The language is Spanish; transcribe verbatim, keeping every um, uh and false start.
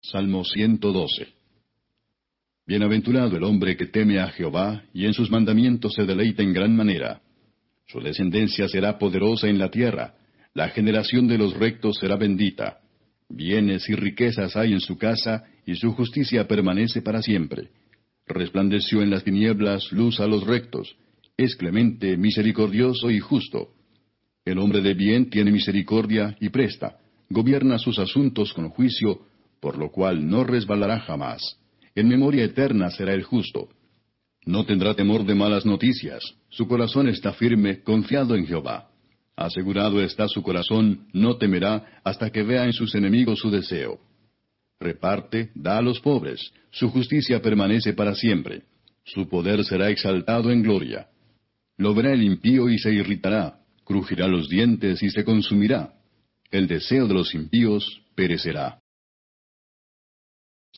Salmo ciento doce. Bienaventurado el hombre que teme a Jehová, y en sus mandamientos se deleita en gran manera. Su descendencia será poderosa en la tierra, la generación de los rectos será bendita. Bienes y riquezas hay en su casa, y su justicia permanece para siempre. Resplandeció en las tinieblas luz a los rectos, es clemente, misericordioso y justo. El hombre de bien tiene misericordia y presta, gobierna sus asuntos con juicio, por lo cual no resbalará jamás. En memoria eterna será el justo. No tendrá temor de malas noticias, su corazón está firme, confiado en Jehová. Asegurado está su corazón, no temerá, hasta que vea en sus enemigos su deseo. Reparte, da a los pobres, su justicia permanece para siempre. Su poder será exaltado en gloria. Lo verá el impío y se irritará, crujirá los dientes y se consumirá. El deseo de los impíos perecerá.